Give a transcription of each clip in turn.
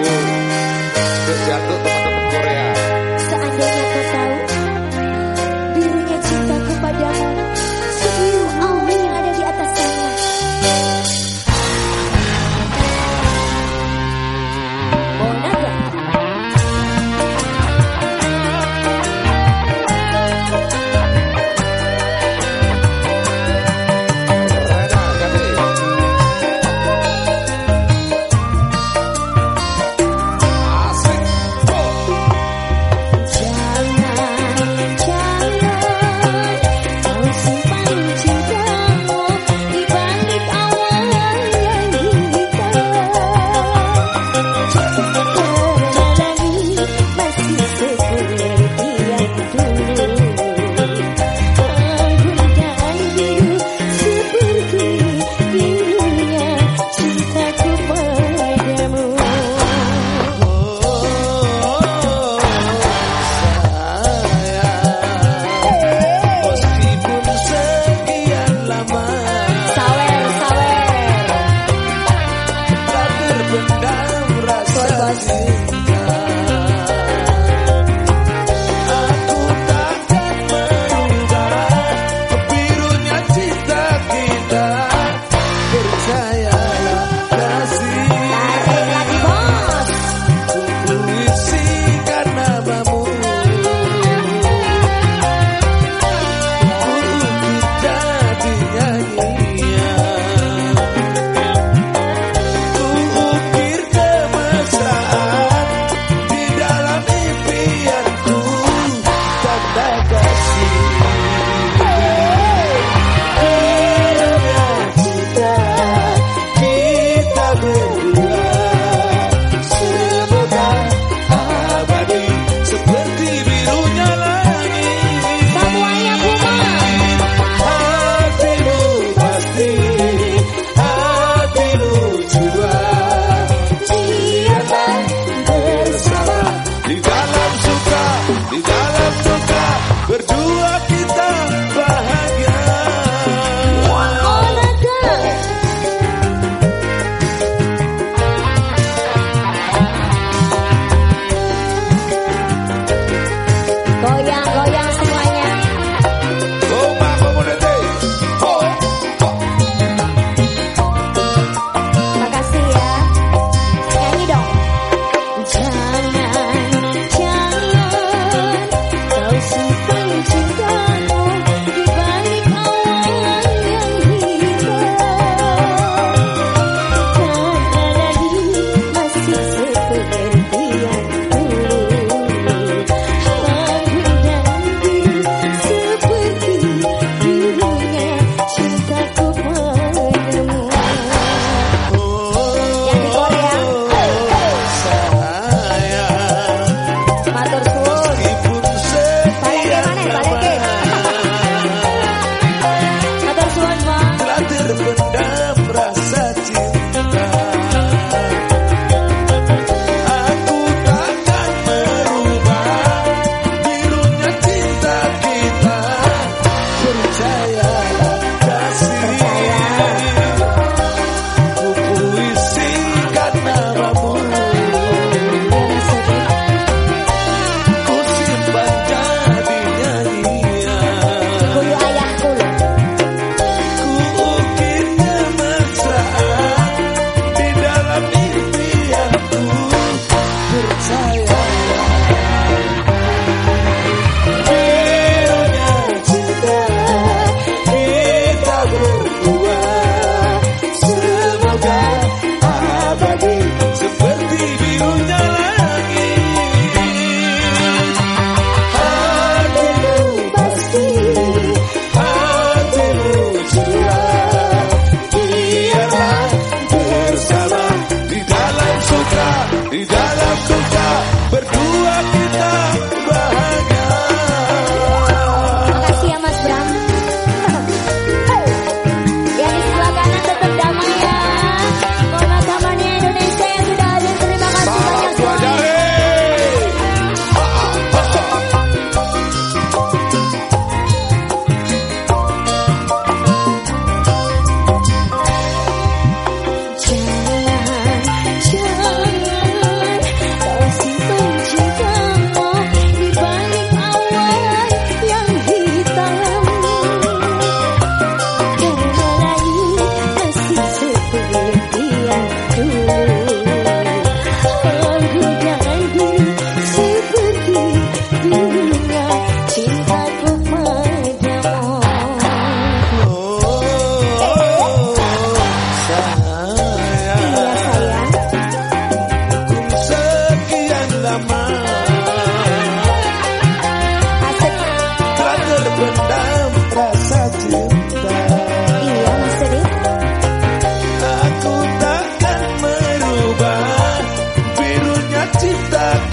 Jatuh teman-teman Korea. Seandainya kau tahu birunya cintaku padamu sebiru awan yang ada di atas sana. Monaga.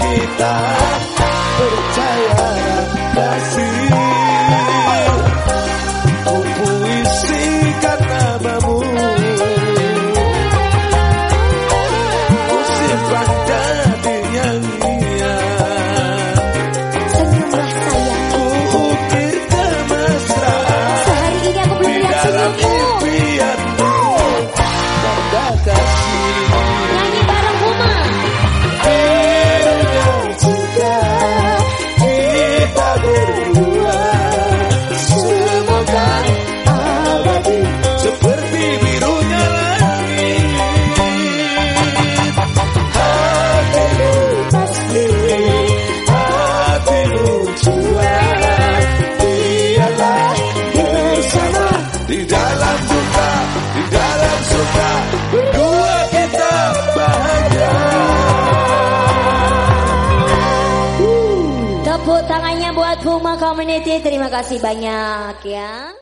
kita percaya kasih. Ku puisikan namamu, ku simpan jadi nyanyian. Senyumlah sayang, Ku ukir kemesraan sehari ini aku belum lihat dalam senyummu. impianmu, tanda kasih. Nyanyi bareng Uma. Birunya cinta kita berdua, semoga abadi seperti birunya langit. Hatimu pasti, hatimu jua, biarlah bersama di dalam duka, di dalam suka, berdua kita bahagia. Tepuk tangannya buat Uma Community. Terima kasih banyak ya.